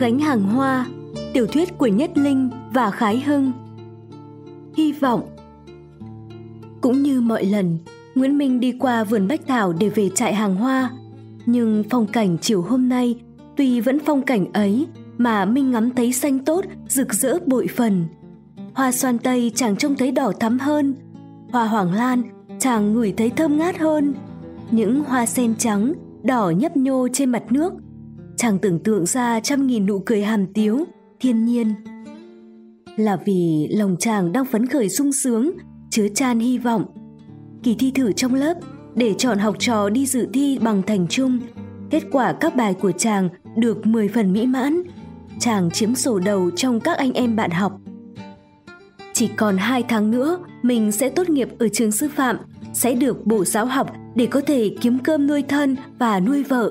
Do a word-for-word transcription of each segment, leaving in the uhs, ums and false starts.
gánh hàng hoa, tiểu thuyết của Nhất Linh và Khái Hưng. Hy vọng. Cũng như mọi lần, Nguyễn Minh đi qua vườn bách thảo để về trại hàng hoa. Nhưng phong cảnh chiều hôm nay, tuy vẫn phong cảnh ấy, mà Minh ngắm thấy xanh tốt, rực rỡ bội phần. Hoa xoan tây chàng trông thấy đỏ thắm hơn, hoa hoàng lan chàng ngửi thấy thơm ngát hơn. Những hoa sen trắng, đỏ nhấp nhô trên mặt nước, chàng tưởng tượng ra trăm nghìn nụ cười hàm tiếu, thiên nhiên. Là vì lòng chàng đang phấn khởi sung sướng, chứa chan hy vọng. Kỳ thi thử trong lớp để chọn học trò đi dự thi bằng thành chung. Kết quả các bài của chàng được mười phần mỹ mãn. Chàng chiếm sổ đầu trong các anh em bạn học. Chỉ còn hai tháng nữa mình sẽ tốt nghiệp ở trường sư phạm, sẽ được bổ giáo học để có thể kiếm cơm nuôi thân và nuôi vợ.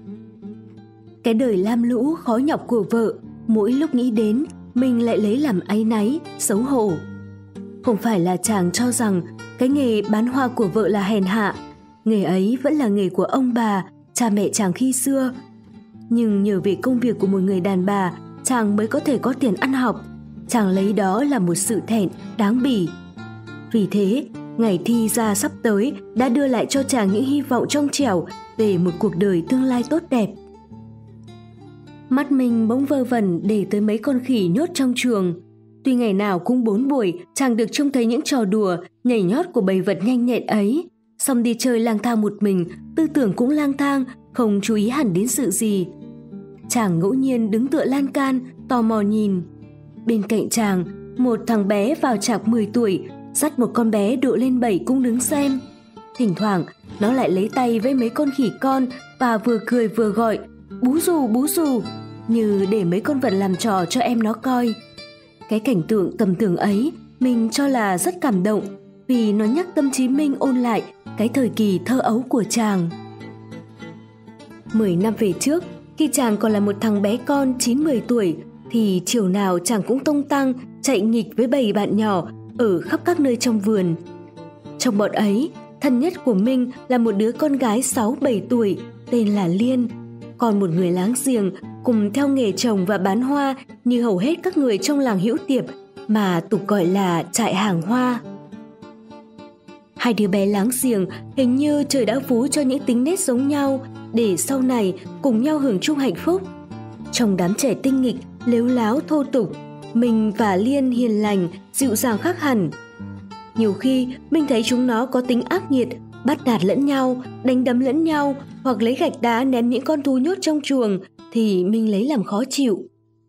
Cái đời lam lũ khó nhọc của vợ, mỗi lúc nghĩ đến mình lại lấy làm áy náy, xấu hổ. Không phải là chàng cho rằng cái nghề bán hoa của vợ là hèn hạ, nghề ấy vẫn là nghề của ông bà, cha mẹ chàng khi xưa. Nhưng nhờ về công việc của một người đàn bà, chàng mới có thể có tiền ăn học. Chàng lấy đó là một sự thẹn đáng bỉ. Vì thế, ngày thi ra sắp tới đã đưa lại cho chàng những hy vọng trong trẻo về một cuộc đời tương lai tốt đẹp. Mắt mình bỗng vơ vẩn để tới mấy con khỉ nhốt trong chuồng. Tuy ngày nào cũng bốn buổi chàng được trông thấy những trò đùa, nhảy nhót của bầy vật nhanh nhẹn ấy, xong đi chơi lang thang một mình, tư tưởng cũng lang thang, không chú ý hẳn đến sự gì. Chàng ngẫu nhiên đứng tựa lan can, tò mò nhìn. Bên cạnh chàng, một thằng bé vào chạc mười tuổi, dắt một con bé độ lên bảy cũng đứng xem. Thỉnh thoảng, nó lại lấy tay với mấy con khỉ con và vừa cười vừa gọi bú rù bú rù, như để mấy con vật làm trò cho em nó coi. Cái cảnh tượng tầm thường ấy mình cho là rất cảm động, vì nó nhắc tâm trí Minh ôn lại cái thời kỳ thơ ấu của chàng. Mười năm về trước, khi chàng còn là một thằng bé con chín mười tuổi, thì chiều nào chàng cũng tung tăng chạy nghịch với bầy bạn nhỏ ở khắp các nơi trong vườn. Trong bọn ấy, thân nhất của Minh là một đứa con gái sáu bảy tuổi tên là Liên, còn một người láng giềng cùng theo nghề trồng và bán hoa như hầu hết các người trong làng Hữu Tiệp, mà tục gọi là trại hàng hoa. Hai đứa bé láng giềng hình như trời đã phú cho những tính nết giống nhau để sau này cùng nhau hưởng chung hạnh phúc. Trong đám trẻ tinh nghịch, lếu láo thô tục, Minh và Liên hiền lành, dịu dàng khác hẳn. Nhiều khi Minh thấy chúng nó có tính ác nghiệt, bắt nạt lẫn nhau, đánh đấm lẫn nhau, hoặc lấy gạch đá ném những con thú nhốt trong chuồng, thì Minh lấy làm khó chịu.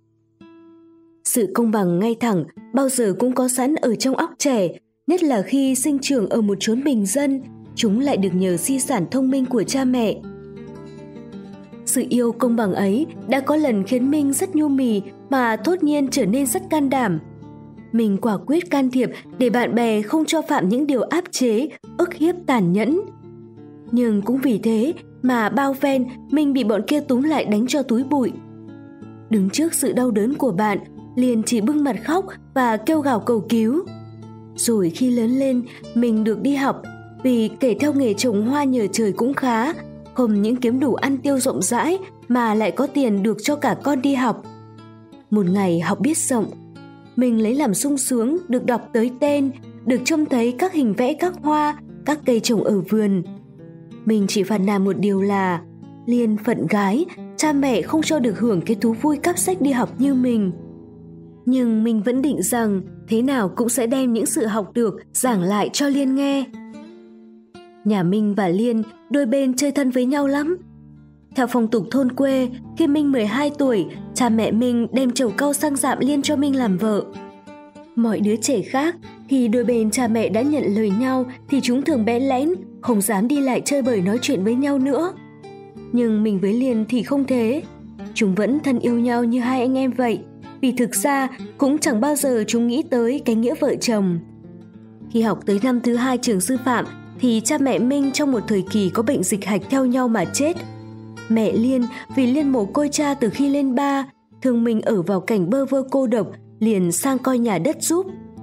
Sự công bằng ngay thẳng bao giờ cũng có sẵn ở trong óc trẻ, nhất là khi sinh trưởng ở một chốn bình dân, chúng lại được nhờ di sản thông minh của cha mẹ. Sự yêu công bằng ấy đã có lần khiến Minh rất nhu mì mà thốt nhiên trở nên rất can đảm. Mình quả quyết can thiệp để bạn bè không cho phạm những điều áp chế, ức hiếp tàn nhẫn. Nhưng cũng vì thế mà bao phen mình bị bọn kia túm lại đánh cho túi bụi. Đứng trước sự đau đớn của bạn, Liên chỉ bưng mặt khóc và kêu gào cầu cứu. Rồi khi lớn lên, mình được đi học, vì kể theo nghề trồng hoa nhờ trời cũng khá, không những kiếm đủ ăn tiêu rộng rãi mà lại có tiền được cho cả con đi học. Một ngày học biết rộng, mình lấy làm sung sướng được đọc tới tên, được trông thấy các hình vẽ các hoa, các cây trồng ở vườn. Mình chỉ phàn nàn một điều là Liên phận gái, cha mẹ không cho được hưởng cái thú vui cắp sách đi học như mình. Nhưng mình vẫn định rằng thế nào cũng sẽ đem những sự học được giảng lại cho Liên nghe. Nhà Minh và Liên đôi bên chơi thân với nhau lắm. Theo phong tục thôn quê, khi Minh mười hai tuổi, cha mẹ Minh đem trầu cau sang dạm Liên cho Minh làm vợ. Mọi đứa trẻ khác, khi đôi bên cha mẹ đã nhận lời nhau thì chúng thường bẽ lẽn, không dám đi lại chơi bời nói chuyện với nhau nữa. Nhưng mình với Liên thì không thế. Chúng vẫn thân yêu nhau như hai anh em vậy, vì thực ra cũng chẳng bao giờ chúng nghĩ tới cái nghĩa vợ chồng. Khi học tới năm thứ hai trường sư phạm thì cha mẹ Minh trong một thời kỳ có bệnh dịch hạch theo nhau mà chết. Mẹ Liên vì Liên mồ côi cha từ khi lên ba, thương mình ở vào cảnh bơ vơ cô độc, liền sang coi nhà đất giúp.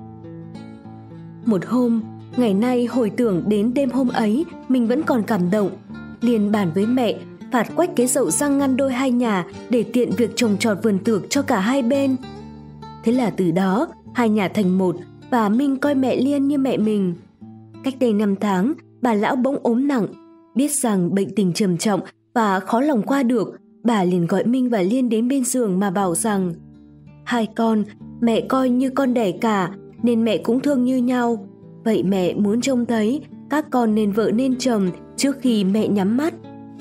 Một hôm, ngày nay hồi tưởng đến đêm hôm ấy, mình vẫn còn cảm động. Liền bàn với mẹ phạt quách cái dậu răng ngăn đôi hai nhà để tiện việc trồng trọt vườn tược cho cả hai bên. Thế là từ đó, hai nhà thành một và Minh coi mẹ Liên như mẹ mình. Cách đây năm tháng, bà lão bỗng ốm nặng. Biết rằng bệnh tình trầm trọng và khó lòng qua được, bà liền gọi Minh và Liên đến bên giường mà bảo rằng hai con, mẹ coi như con đẻ cả nên mẹ cũng thương như nhau. Vậy mẹ muốn trông thấy các con nên vợ nên chồng trước khi mẹ nhắm mắt.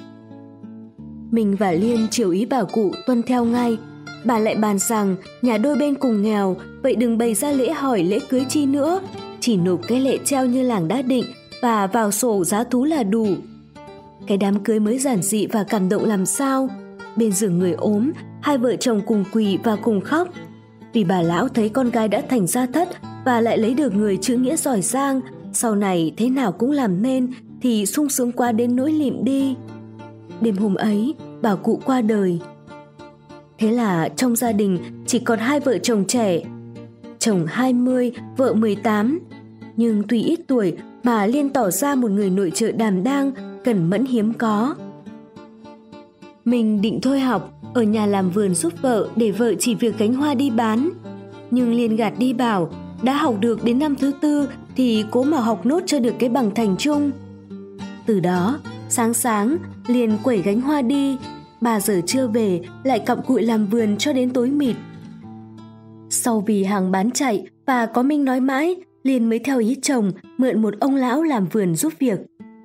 Minh và Liên chiều ý bà cụ tuân theo ngay. Bà lại bàn rằng nhà đôi bên cùng nghèo, vậy đừng bày ra lễ hỏi lễ cưới chi nữa, chỉ nộp cái lệ treo như làng đã định và vào sổ giá thú là đủ. Cái đám cưới mới giản dị và cảm động làm sao. Bên giường người ốm, hai vợ chồng cùng quỳ và cùng khóc. Vì bà lão thấy con gái đã thành gia thất và lại lấy được người chữ nghĩa giỏi giang, sau này thế nào cũng làm nên, thì sung sướng quá đến nỗi lịm đi. Đêm hôm ấy, bà cụ qua đời. Thế là trong gia đình chỉ còn hai vợ chồng trẻ. Chồng hai mươi, vợ mười tám. Nhưng tuy ít tuổi mà Liên tỏ ra một người nội trợ đảm đang, cẩn mẫn hiếm có. Mình định thôi học, ở nhà làm vườn giúp vợ để vợ chỉ việc gánh hoa đi bán. Nhưng Liên gạt đi bảo, đã học được đến năm thứ tư thì cố mà học nốt cho được cái bằng thành chung. Từ đó, sáng sáng, Liên quẩy gánh hoa đi, ba giờ trưa về lại cặm cụi làm vườn cho đến tối mịt. Sau vì hàng bán chạy và có Minh nói mãi, Liên mới theo ý chồng mượn một ông lão làm vườn giúp việc.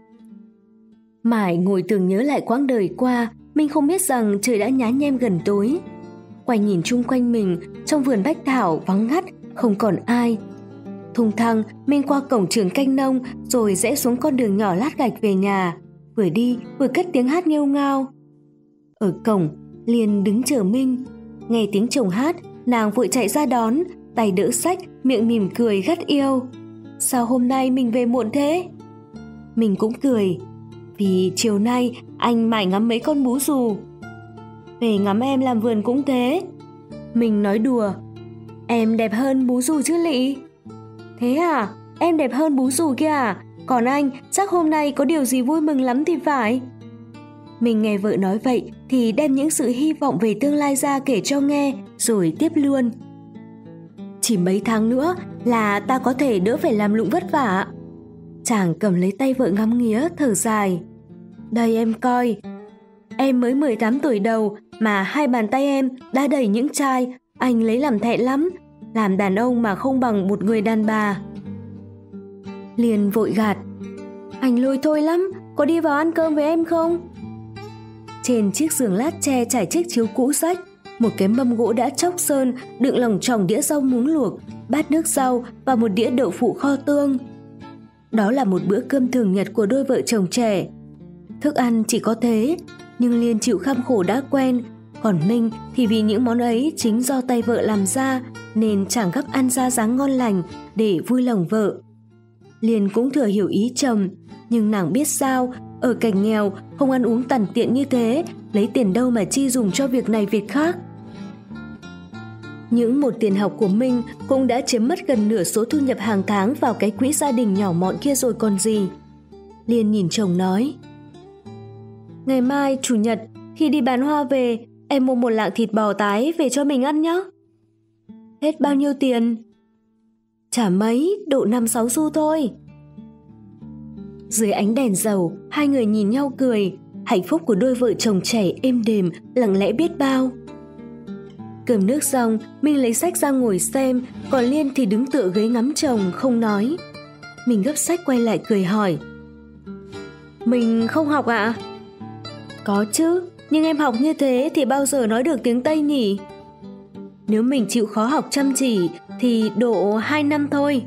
Mãi ngồi tưởng nhớ lại quãng đời qua, Minh không biết rằng trời đã nhá nhem gần tối. Quay nhìn chung quanh mình, trong vườn bách thảo vắng ngắt, không còn ai. Thùng thăng, Minh qua cổng trường canh nông rồi rẽ xuống con đường nhỏ lát gạch về nhà, vừa đi vừa cất tiếng hát nghêu ngao. Ở cổng, Liên đứng chờ Minh. Nghe tiếng chồng hát, nàng vội chạy ra đón, tay đỡ sách, miệng mỉm cười gắt yêu. Sao hôm nay mình về muộn thế? Mình cũng cười. Vì chiều nay anh mải ngắm mấy con bú dù. Về ngắm em làm vườn cũng thế. Mình nói đùa. Em đẹp hơn bú dù chứ lị? Thế à? Em đẹp hơn bú dù kia à? Còn anh chắc hôm nay có điều gì vui mừng lắm thì phải. Mình nghe vợ nói vậy thì đem những sự hy vọng về tương lai ra kể cho nghe, rồi tiếp luôn. Chỉ mấy tháng nữa là ta có thể đỡ phải làm lụng vất vả. Chàng cầm lấy tay vợ ngắm nghía, thở dài. Đây em coi. Em mới mười tám tuổi đầu mà hai bàn tay em đã đầy những chai, anh lấy làm thẹn lắm. Làm đàn ông mà không bằng một người đàn bà. Liền vội gạt. Anh lôi thôi lắm, có đi vào ăn cơm với em không? Trên chiếc giường lát tre trải chiếc chiếu cũ rách, một cái mâm gỗ đã chóc sơn đựng lồng tròng đĩa rau muống luộc, bát nước rau và một đĩa đậu phụ kho tương. Đó là một bữa cơm thường nhật của đôi vợ chồng trẻ. Thức ăn chỉ có thế, nhưng Liên chịu kham khổ đã quen, còn Minh thì vì những món ấy chính do tay vợ làm ra nên chẳng gấp ăn ra dáng ngon lành để vui lòng vợ. Liên cũng thừa hiểu ý chồng, nhưng nàng biết sao, ở cảnh nghèo không ăn uống tằn tiện như thế, lấy tiền đâu mà chi dùng cho việc này việc khác. Những một tiền học của Minh cũng đã chiếm mất gần nửa số thu nhập hàng tháng vào cái quỹ gia đình nhỏ mọn kia rồi còn gì. Liên nhìn chồng nói. Ngày mai chủ nhật khi đi bán hoa về, em mua một lạng thịt bò tái về cho mình ăn nhé. Hết bao nhiêu tiền? Chả mấy, độ năm sáu xu thôi. Dưới ánh đèn dầu, hai người nhìn nhau cười. Hạnh phúc của đôi vợ chồng trẻ êm đềm, lặng lẽ biết bao. Cơm nước xong, Minh lấy sách ra ngồi xem, còn Liên thì đứng tựa ghế ngắm chồng, không nói. Mình gấp sách quay lại cười hỏi. Mình không học ạ? À? Có chứ, nhưng em học như thế thì bao giờ nói được tiếng Tây nhỉ? Nếu mình chịu khó học chăm chỉ thì độ hai năm thôi.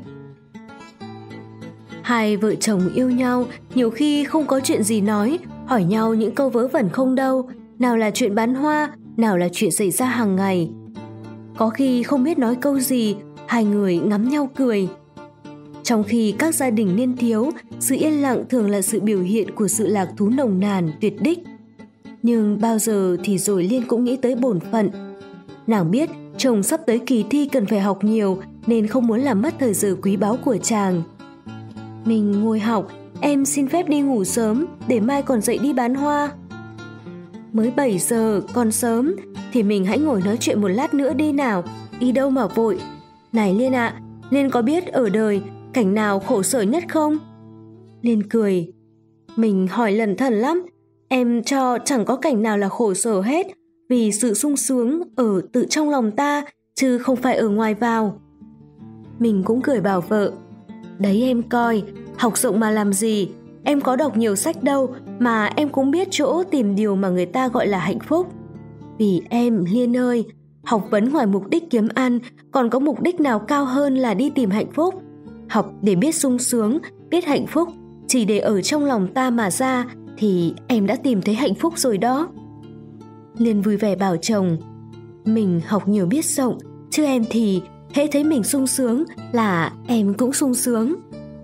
Hai vợ chồng yêu nhau, nhiều khi không có chuyện gì nói, hỏi nhau những câu vớ vẩn không đâu, nào là chuyện bán hoa, nào là chuyện xảy ra hàng ngày. Có khi không biết nói câu gì, hai người ngắm nhau cười. Trong khi các gia đình niên thiếu, sự yên lặng thường là sự biểu hiện của sự lạc thú nồng nàn, tuyệt đích. Nhưng bao giờ thì rồi Liên cũng nghĩ tới bổn phận. Nàng biết chồng sắp tới kỳ thi cần phải học nhiều nên không muốn làm mất thời giờ quý báu của chàng. Mình ngồi học, em xin phép đi ngủ sớm để mai còn dậy đi bán hoa. Mới bảy giờ, còn sớm, thì mình hãy ngồi nói chuyện một lát nữa đi nào, đi đâu mà vội. Này Liên ạ, à, Liên có biết ở đời cảnh nào khổ sở nhất không? Liên cười. Mình hỏi lẩn thẩn lắm, em cho chẳng có cảnh nào là khổ sở hết, vì sự sung sướng ở tự trong lòng ta, chứ không phải ở ngoài vào. Mình cũng cười bảo vợ. Đấy em coi, học rộng mà làm gì, em có đọc nhiều sách đâu mà em cũng biết chỗ tìm điều mà người ta gọi là hạnh phúc. Vì em, Liên ơi, học vấn ngoài mục đích kiếm ăn, còn có mục đích nào cao hơn là đi tìm hạnh phúc. Học để biết sung sướng, biết hạnh phúc, chỉ để ở trong lòng ta mà ra, thì em đã tìm thấy hạnh phúc rồi đó. Liên vui vẻ bảo chồng. Mình học nhiều biết rộng, chứ em thì hễ thấy mình sung sướng là em cũng sung sướng.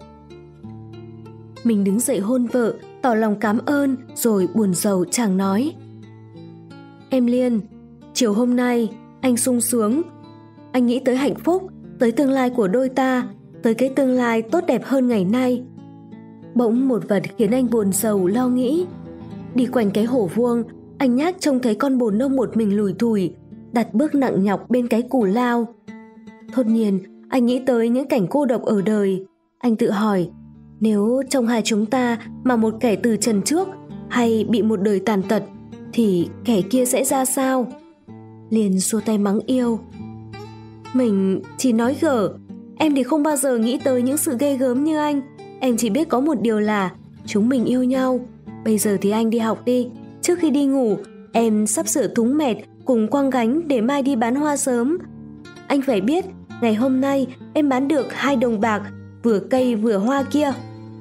Mình đứng dậy hôn vợ, tỏ lòng cảm ơn, rồi buồn rầu chàng nói. Em Liên, chiều hôm nay anh sung sướng. Anh nghĩ tới hạnh phúc, tới tương lai của đôi ta, tới cái tương lai tốt đẹp hơn ngày nay. Bỗng một vật khiến anh buồn rầu lo nghĩ. Đi quanh cái hồ vuông, anh nhác trông thấy con bồ nông một mình lủi thủi, đặt bước nặng nhọc bên cái cù lao. Thốt nhiên, anh nghĩ tới những cảnh cô độc ở đời. Anh tự hỏi, nếu trong hai chúng ta mà một kẻ từ trần trước hay bị một đời tàn tật, thì kẻ kia sẽ ra sao? Liền xua tay mắng yêu. Mình chỉ nói gở, em thì không bao giờ nghĩ tới những sự ghê gớm như anh. Em chỉ biết có một điều là chúng mình yêu nhau. Bây giờ thì anh đi học đi. Trước khi đi ngủ, em sắp sửa thúng mẹt cùng quăng gánh để mai đi bán hoa sớm. Anh phải biết, ngày hôm nay em bán được hai đồng bạc, vừa cây vừa hoa kia.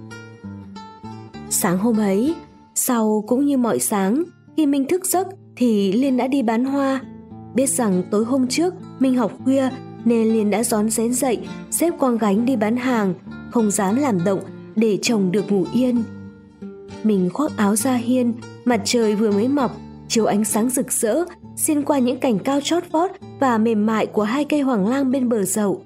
Sáng hôm ấy, sau cũng như mọi sáng, khi Minh thức giấc thì Liên đã đi bán hoa. Biết rằng tối hôm trước Minh học khuya nên Liên đã rón rén dậy, xếp quăng gánh đi bán hàng, không dám làm động để chồng được ngủ yên. Mình khoác áo ra hiên, mặt trời vừa mới mọc, chiếu ánh sáng rực rỡ xuyên qua những cành cao chót vót và mềm mại của hai cây hoàng lang bên bờ dậu.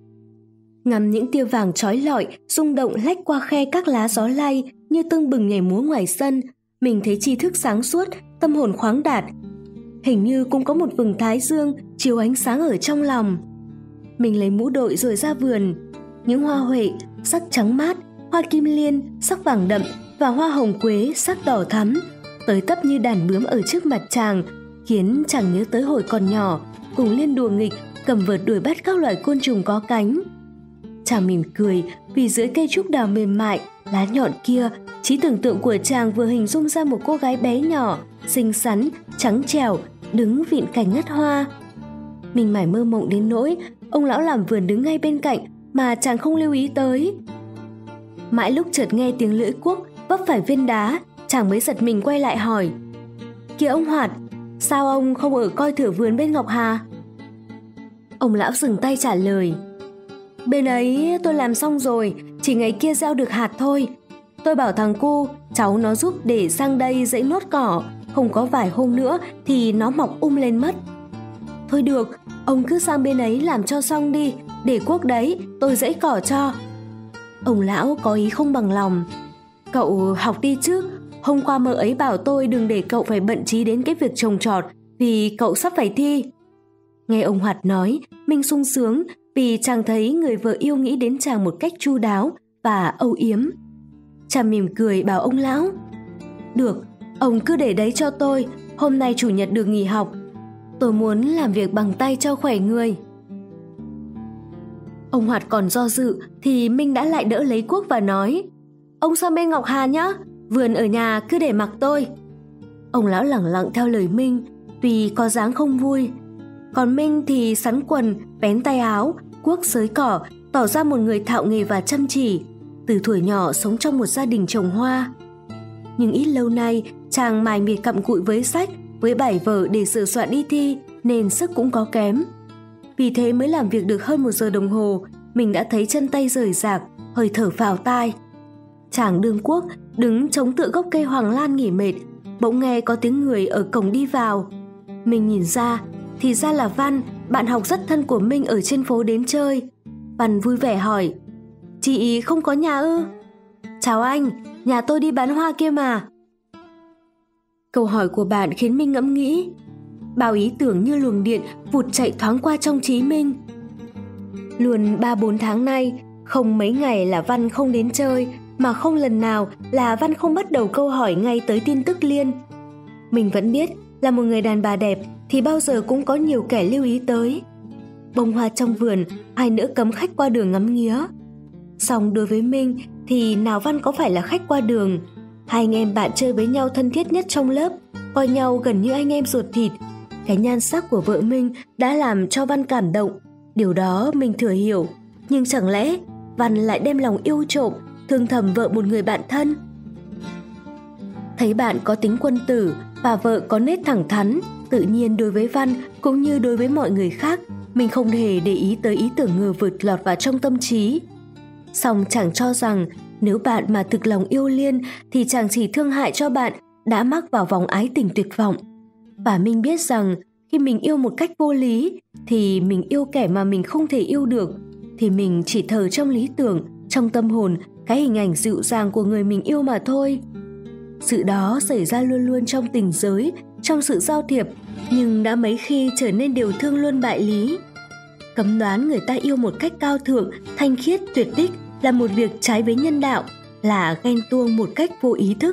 Ngắm những tia vàng chói lọi rung động lách qua khe các lá gió lay như tưng bừng nhảy múa ngoài sân, mình thấy tri thức sáng suốt, tâm hồn khoáng đạt. Hình như cũng có một vầng thái dương chiếu ánh sáng ở trong lòng. Mình lấy mũ đội rồi ra vườn. Những hoa huệ sắc trắng mát, hoa kim liên sắc vàng đậm và hoa hồng quế sắc đỏ thắm tới tấp như đàn bướm ở trước mặt chàng, khiến chàng nhớ tới hồi còn nhỏ, cùng Liên đùa nghịch cầm vợt đuổi bắt các loài côn trùng có cánh. Chàng mỉm cười vì dưới cây trúc đào mềm mại, lá nhọn kia, trí tưởng tượng của chàng vừa hình dung ra một cô gái bé nhỏ, xinh xắn, trắng trẻo, đứng vịn cành ngắt hoa. Mình mải mơ mộng đến nỗi ông lão làm vườn đứng ngay bên cạnh mà chàng không lưu ý tới. Mãi lúc chợt nghe tiếng lưỡi cuốc vấp phải viên đá, chàng mới giật mình quay lại hỏi: "Kìa ông Hoạt, sao ông không ở coi thử vườn bên Ngọc Hà?" Ông lão dừng tay trả lời: "Bên ấy tôi làm xong rồi, chỉ ngày kia gieo được hạt thôi. Tôi bảo thằng cu, cháu nó giúp để sang đây dẫy nốt cỏ, không có vài hôm nữa thì nó mọc um lên mất." "Thôi được, ông cứ sang bên ấy làm cho xong đi, để cuốc đấy tôi dẫy cỏ cho." Ông lão có ý không bằng lòng. "Cậu học đi chứ, hôm qua mợ ấy bảo tôi đừng để cậu phải bận trí đến cái việc trồng trọt vì cậu sắp phải thi." Nghe ông Hoạt nói, mình sung sướng vì chàng thấy người vợ yêu nghĩ đến chàng một cách chu đáo và âu yếm. Chàng mỉm cười bảo ông lão: "Được, ông cứ để đấy cho tôi, hôm nay chủ nhật được nghỉ học. Tôi muốn làm việc bằng tay cho khỏe người." Ông Hoạt còn do dự thì Minh đã lại đỡ lấy cuốc và nói: "Ông sang bên Ngọc Hà nhá, vườn ở nhà cứ để mặc tôi." Ông lão lẳng lặng theo lời Minh, tuy có dáng không vui. Còn Minh thì sắn quần, vén tay áo, cuốc xới cỏ, tỏ ra một người thạo nghề và chăm chỉ. Từ thuở nhỏ sống trong một gia đình trồng hoa. Nhưng ít lâu nay, chàng mải miệt cặm cụi với sách, với bài vở để sửa soạn đi thi, nên sức cũng có kém. Vì thế mới làm việc được hơn một giờ đồng hồ, mình đã thấy chân tay rời rạc, hơi thở phào tai. Chàng đương cuốc đứng chống tựa gốc cây hoàng lan nghỉ mệt, bỗng nghe có tiếng người ở cổng đi vào. Mình nhìn ra, thì ra là Văn, bạn học rất thân của Minh ở trên phố đến chơi. Văn vui vẻ hỏi: "Chị không có nhà ư?" "Chào anh, nhà tôi đi bán hoa kia mà." Câu hỏi của bạn khiến Minh ngẫm nghĩ. Bao ý tưởng như luồng điện vụt chạy thoáng qua trong trí Minh. Luôn ba bốn tháng nay, không mấy ngày là Văn không đến chơi, mà không lần nào là Văn không bắt đầu câu hỏi ngay tới tin tức Liên. Mình vẫn biết là một người đàn bà đẹp thì bao giờ cũng có nhiều kẻ lưu ý tới. Bông hoa trong vườn, ai nỡ cấm khách qua đường ngắm nghía. Song đối với Minh thì nào Văn có phải là khách qua đường. Hai anh em bạn chơi với nhau thân thiết nhất trong lớp, coi nhau gần như anh em ruột thịt. Cái nhan sắc của vợ Minh đã làm cho Văn cảm động. Điều đó mình thừa hiểu. Nhưng chẳng lẽ Văn lại đem lòng yêu trộm, thương thầm vợ một người bạn thân? Thấy bạn có tính quân tử và vợ có nết thẳng thắn, tự nhiên đối với Văn cũng như đối với mọi người khác, mình không hề để ý tới ý tưởng ngờ vực lọt vào trong tâm trí. Song chàng cho rằng nếu bạn mà thực lòng yêu Liên thì chàng chỉ thương hại cho bạn đã mắc vào vòng ái tình tuyệt vọng. Và mình biết rằng khi mình yêu một cách vô lý thì mình yêu kẻ mà mình không thể yêu được, thì mình chỉ thờ trong lý tưởng, trong tâm hồn cái hình ảnh dịu dàng của người mình yêu mà thôi. Sự đó xảy ra luôn luôn trong tình giới, trong sự giao thiệp, nhưng đã mấy khi trở nên điều thương luôn bại lý. Cấm đoán người ta yêu một cách cao thượng, thanh khiết, tuyệt đích là một việc trái với nhân đạo, là ghen tuông một cách vô ý thức.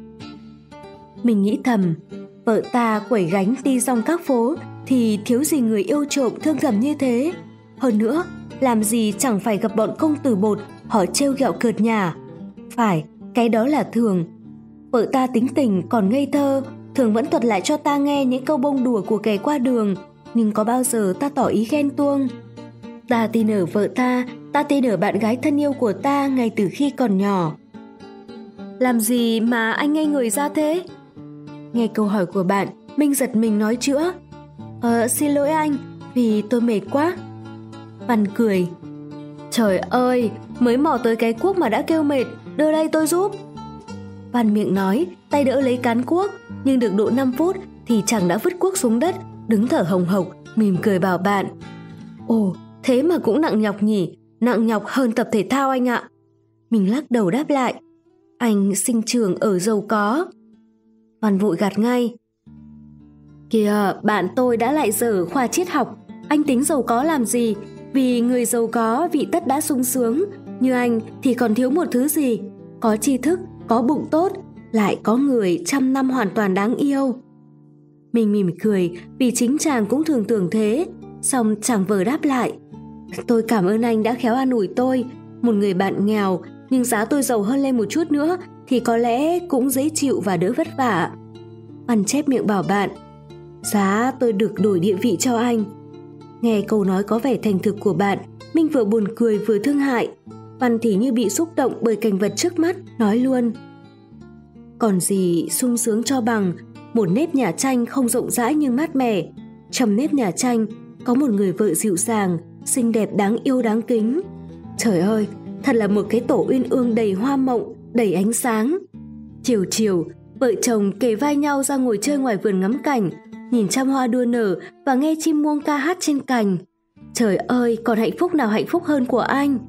Mình nghĩ thầm, vợ ta quẩy gánh đi dòng các phố thì thiếu gì người yêu trộm thương thầm như thế. Hơn nữa, làm gì chẳng phải gặp bọn công tử bột họ trêu ghẹo cợt nhả. Phải, cái đó là thường. Vợ ta tính tình còn ngây thơ, thường vẫn thuật lại cho ta nghe những câu bông đùa của kẻ qua đường, nhưng có bao giờ ta tỏ ý ghen tuông. Ta tin ở vợ ta, ta tin ở bạn gái thân yêu của ta ngay từ khi còn nhỏ. Làm gì mà anh ngây người ra thế? Nghe câu hỏi của bạn, Minh giật mình nói chữa. Ờ, xin lỗi anh, vì tôi mệt quá. Văn cười. Trời ơi, mới mò tới cái cuốc mà đã kêu mệt, đưa đây tôi giúp. Văn miệng nói, tay đỡ lấy cán cuốc, nhưng được độ năm phút thì chàng đã vứt cuốc xuống đất, đứng thở hồng hộc, mỉm cười bảo bạn. Ồ, thế mà cũng nặng nhọc nhỉ, nặng nhọc hơn tập thể thao anh ạ. Mình lắc đầu đáp lại. Anh sinh trưởng ở giàu có. Văn vội gạt ngay. Kìa, bạn tôi đã lại dở khoa triết học. Anh tính giàu có làm gì? Vì người giàu có vị tất đã sung sướng. Như anh thì còn thiếu một thứ gì? Có tri thức, có bụng tốt, lại có người trăm năm hoàn toàn đáng yêu. Mình mỉm cười vì chính chàng cũng thường tưởng thế. Xong chàng vờ đáp lại. Tôi cảm ơn anh đã khéo an ủi tôi. Một người bạn nghèo, nhưng giá tôi giàu hơn lên một chút nữa thì có lẽ cũng dễ chịu và đỡ vất vả. Văn chép miệng bảo bạn. Giá tôi được đổi địa vị cho anh. Nghe câu nói có vẻ thành thực của bạn, Minh vừa buồn cười vừa thương hại. Văn thì như bị xúc động bởi cảnh vật trước mắt, nói luôn. Còn gì sung sướng cho bằng một nếp nhà tranh không rộng rãi nhưng mát mẻ. Trong nếp nhà tranh có một người vợ dịu dàng, xinh đẹp đáng yêu đáng kính. Trời ơi, thật là một cái tổ uyên ương đầy hoa mộng, đầy ánh sáng. Chiều chiều, vợ chồng kề vai nhau ra ngồi chơi ngoài vườn ngắm cảnh, nhìn trăm hoa đua nở và nghe chim muông ca hát trên cành. Trời ơi, còn hạnh phúc nào hạnh phúc hơn của anh?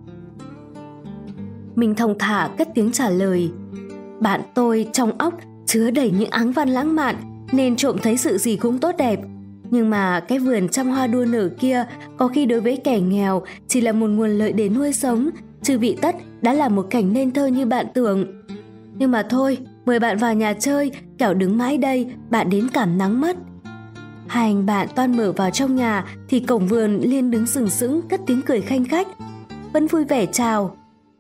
Mình thong thả cất tiếng trả lời. Bạn tôi trong óc chứa đầy những áng văn lãng mạn nên trộm thấy sự gì cũng tốt đẹp. Nhưng mà cái vườn trăm hoa đua nở kia có khi đối với kẻ nghèo chỉ là một nguồn lợi để nuôi sống, chứ vị tất đã là một cảnh nên thơ như bạn tưởng. Nhưng mà thôi, mời bạn vào nhà chơi, kẻo đứng mãi đây, bạn đến cảm nắng mất. Hai anh bạn toan mở vào trong nhà thì cổng vườn Liên đứng sừng sững cất tiếng cười khanh khách. Vẫn vui vẻ chào.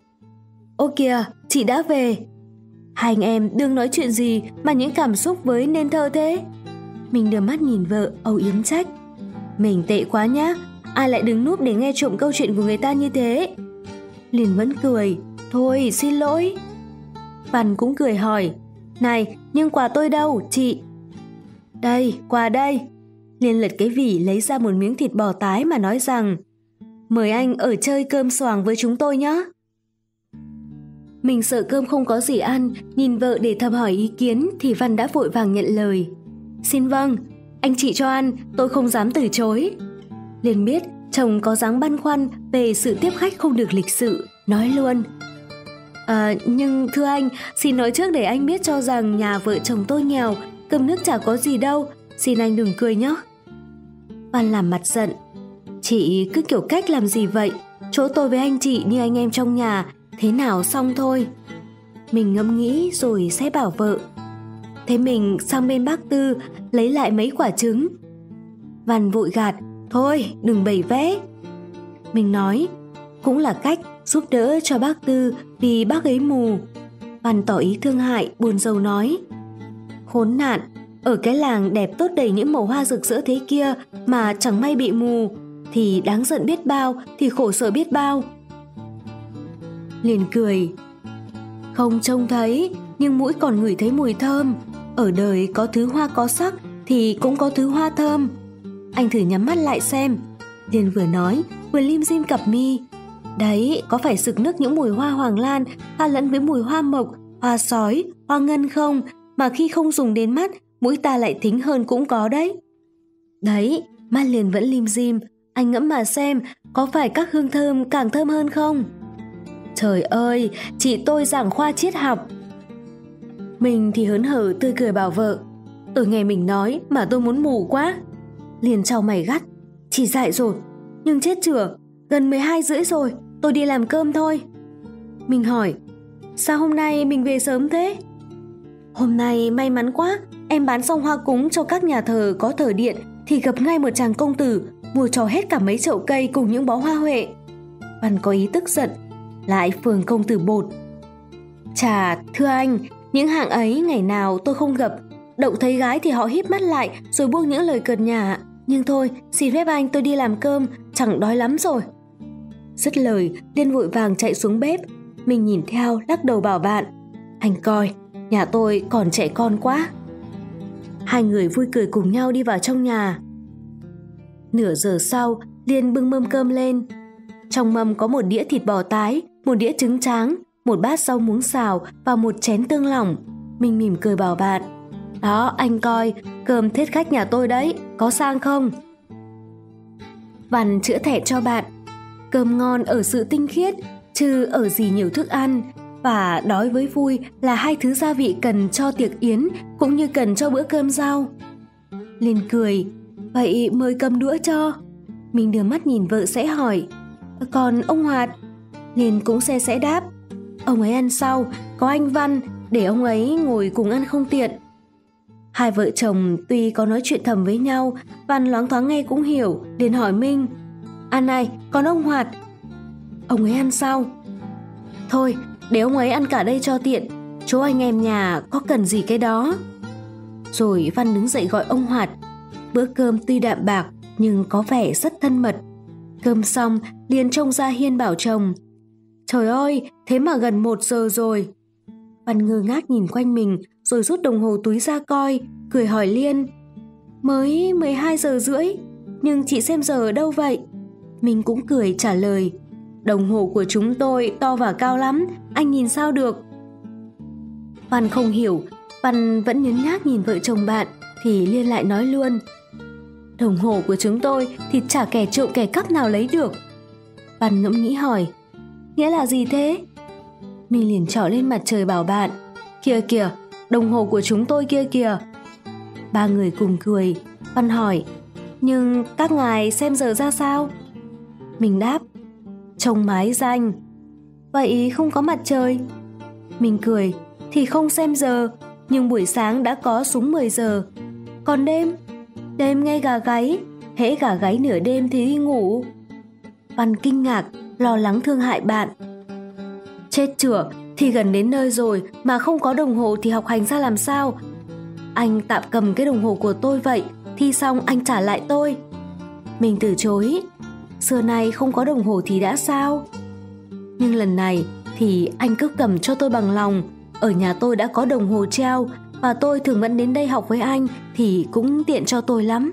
Ô kìa, chị đã về. Hai anh em đừng nói chuyện gì mà những cảm xúc với nên thơ thế. Mình đưa mắt nhìn vợ, âu yếm trách. Mình tệ quá nhá, ai lại đứng núp để nghe trộm câu chuyện của người ta như thế. Liên vẫn cười. Thôi, xin lỗi. Văn cũng cười hỏi. Này, nhưng quà tôi đâu, chị? Đây, quà đây. Liên lật cái vỉ lấy ra một miếng thịt bò tái mà nói rằng mời anh ở chơi cơm xoàng với chúng tôi nhé. Mình sợ cơm không có gì ăn, nhìn vợ để thầm hỏi ý kiến thì Văn đã vội vàng nhận lời. Xin vâng, anh chị cho ăn, tôi không dám từ chối. Liên biết chồng có dáng băn khoăn về sự tiếp khách không được lịch sự, nói luôn. À, nhưng thưa anh, xin nói trước để anh biết cho rằng nhà vợ chồng tôi nghèo, cơm nước chả có gì đâu, xin anh đừng cười nhé. Văn làm mặt giận. Chị cứ kiểu cách làm gì vậy? Chỗ tôi với anh chị như anh em trong nhà, thế nào xong thôi. Mình ngẫm nghĩ rồi sẽ bảo vợ. Thế mình sang bên bác Tư lấy lại mấy quả trứng. Văn vội gạt. Thôi đừng bày vẽ. Mình nói cũng là cách giúp đỡ cho bác Tư vì bác ấy mù. Văn tỏ ý thương hại, buồn rầu nói. Khốn nạn, ở cái làng đẹp tốt đầy những màu hoa rực rỡ thế kia mà chẳng may bị mù, thì đáng giận biết bao, thì khổ sở biết bao. Liền cười. Không trông thấy, nhưng mũi còn ngửi thấy mùi thơm. Ở đời có thứ hoa có sắc thì cũng có thứ hoa thơm. Anh thử nhắm mắt lại xem. Liền vừa nói vừa lim dim cặp mi. Đấy, có phải sực nức những mùi hoa hoàng lan pha lẫn với mùi hoa mộc, hoa sói, hoa ngân không, mà khi không dùng đến mắt, mũi ta lại thính hơn cũng có đấy. Đấy, mắt liền vẫn lim dim. Anh ngẫm mà xem, có phải các hương thơm càng thơm hơn không? Trời ơi, chị tôi giảng khoa triết học. Mình thì hớn hở tươi cười bảo vợ. Ở nghe mình nói mà tôi muốn mù quá. Liền chau mày gắt. Chị dại rồi, nhưng chết chửa, gần mười hai rưỡi rồi, tôi đi làm cơm thôi. Mình hỏi, sao hôm nay mình về sớm thế? Hôm nay may mắn quá, em bán xong hoa cúng cho các nhà thờ có thờ điện thì gặp ngay một chàng công tử mua cho hết cả mấy chậu cây cùng những bó hoa huệ. Văn có ý tức giận, lại phường công tử bột. Chà, thưa anh, những hạng ấy ngày nào tôi không gặp. Đậu thấy gái thì họ híp mắt lại rồi buông những lời cợt nhả. Nhưng thôi, xin phép anh tôi đi làm cơm, chẳng đói lắm rồi. Dứt lời, Liên vội vàng chạy xuống bếp. Mình nhìn theo, lắc đầu bảo bạn. Anh coi, nhà tôi còn trẻ con quá. Hai người vui cười cùng nhau đi vào trong nhà. Nửa giờ sau, Liên bưng mâm cơm lên. Trong mâm có một đĩa thịt bò tái, một đĩa trứng tráng, một bát rau muống xào và một chén tương lỏng. Mình mỉm cười bảo bạn. Đó, anh coi, cơm thiết khách nhà tôi đấy, có sang không? Văn chữa thẹn cho bạn. Cơm ngon ở sự tinh khiết, chứ ở gì nhiều thức ăn. Và đói với vui là hai thứ gia vị cần cho tiệc yến cũng như cần cho bữa cơm rau. Liên cười. Vậy mời cầm đũa cho. Mình đưa mắt nhìn vợ sẽ hỏi. Còn ông Hoạt? Liên cũng xe sẽ đáp. Ông ấy ăn sau, có anh Văn, để ông ấy ngồi cùng ăn không tiện. Hai vợ chồng tuy có nói chuyện thầm với nhau, Văn loáng thoáng nghe cũng hiểu, liền hỏi Minh. À này, còn ông Hoạt? Ông ấy ăn sau. Thôi, để ông ấy ăn cả đây cho tiện, chỗ anh em nhà có cần gì cái đó. Rồi Văn đứng dậy gọi ông Hoạt. Bữa cơm tuy đạm bạc nhưng có vẻ rất thân mật. Cơm xong, liền trông ra hiên bảo chồng. Trời ơi, thế mà gần một giờ rồi. Văn ngơ ngác nhìn quanh mình rồi rút đồng hồ túi ra coi, cười hỏi Liên. Mới mười hai giờ rưỡi, nhưng chị xem giờ ở đâu vậy? Mình cũng cười trả lời. Đồng hồ của chúng tôi to và cao lắm, anh nhìn sao được? Văn không hiểu, Văn vẫn nhấn nhác nhìn vợ chồng bạn, thì Liên lại nói luôn. Đồng hồ của chúng tôi thì chả kẻ trộm kẻ cắp nào lấy được. Văn ngẫm nghĩ hỏi. Nghĩa là gì thế? Mình liền trỏ lên mặt trời bảo bạn. Kìa kìa, đồng hồ của chúng tôi kia kìa. Ba người cùng cười. Văn hỏi. Nhưng các ngài xem giờ ra sao? Mình đáp. Trông mái danh. Vậy không có mặt trời? Mình cười. Thì không xem giờ, nhưng buổi sáng đã có súng mười giờ. Còn đêm? Đêm nghe gà gáy, hễ gà gáy nửa đêm thì đi ngủ. Văn kinh ngạc, lo lắng thương hại bạn. Chết chửa, thì gần đến nơi rồi mà không có đồng hồ thì học hành ra làm sao? Anh tạm cầm cái đồng hồ của tôi vậy, thi xong anh trả lại tôi. Mình từ chối. Xưa nay không có đồng hồ thì đã sao? Nhưng lần này thì anh cứ cầm cho tôi bằng lòng. Ở nhà tôi đã có đồng hồ treo, và tôi thường vẫn đến đây học với anh thì cũng tiện cho tôi lắm.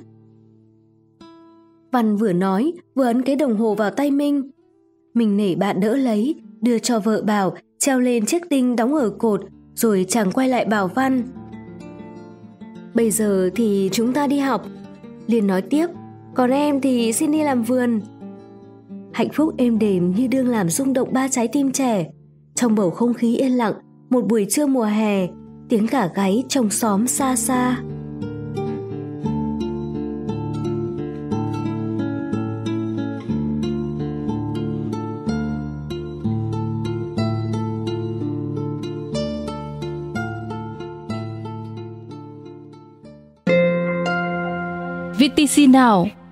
Văn vừa nói vừa ấn cái đồng hồ vào tay Minh. Mình nể bạn đỡ lấy, đưa cho vợ bảo treo lên chiếc tinh đóng ở cột, rồi chàng quay lại bảo Văn. Bây giờ thì chúng ta đi học. Liên nói tiếp, còn em thì xin đi làm vườn. Hạnh phúc êm đềm như đương làm rung động ba trái tim trẻ. Trong bầu không khí yên lặng, một buổi trưa mùa hè, tiếng gà gáy trong xóm xa xa. vê tê xê Now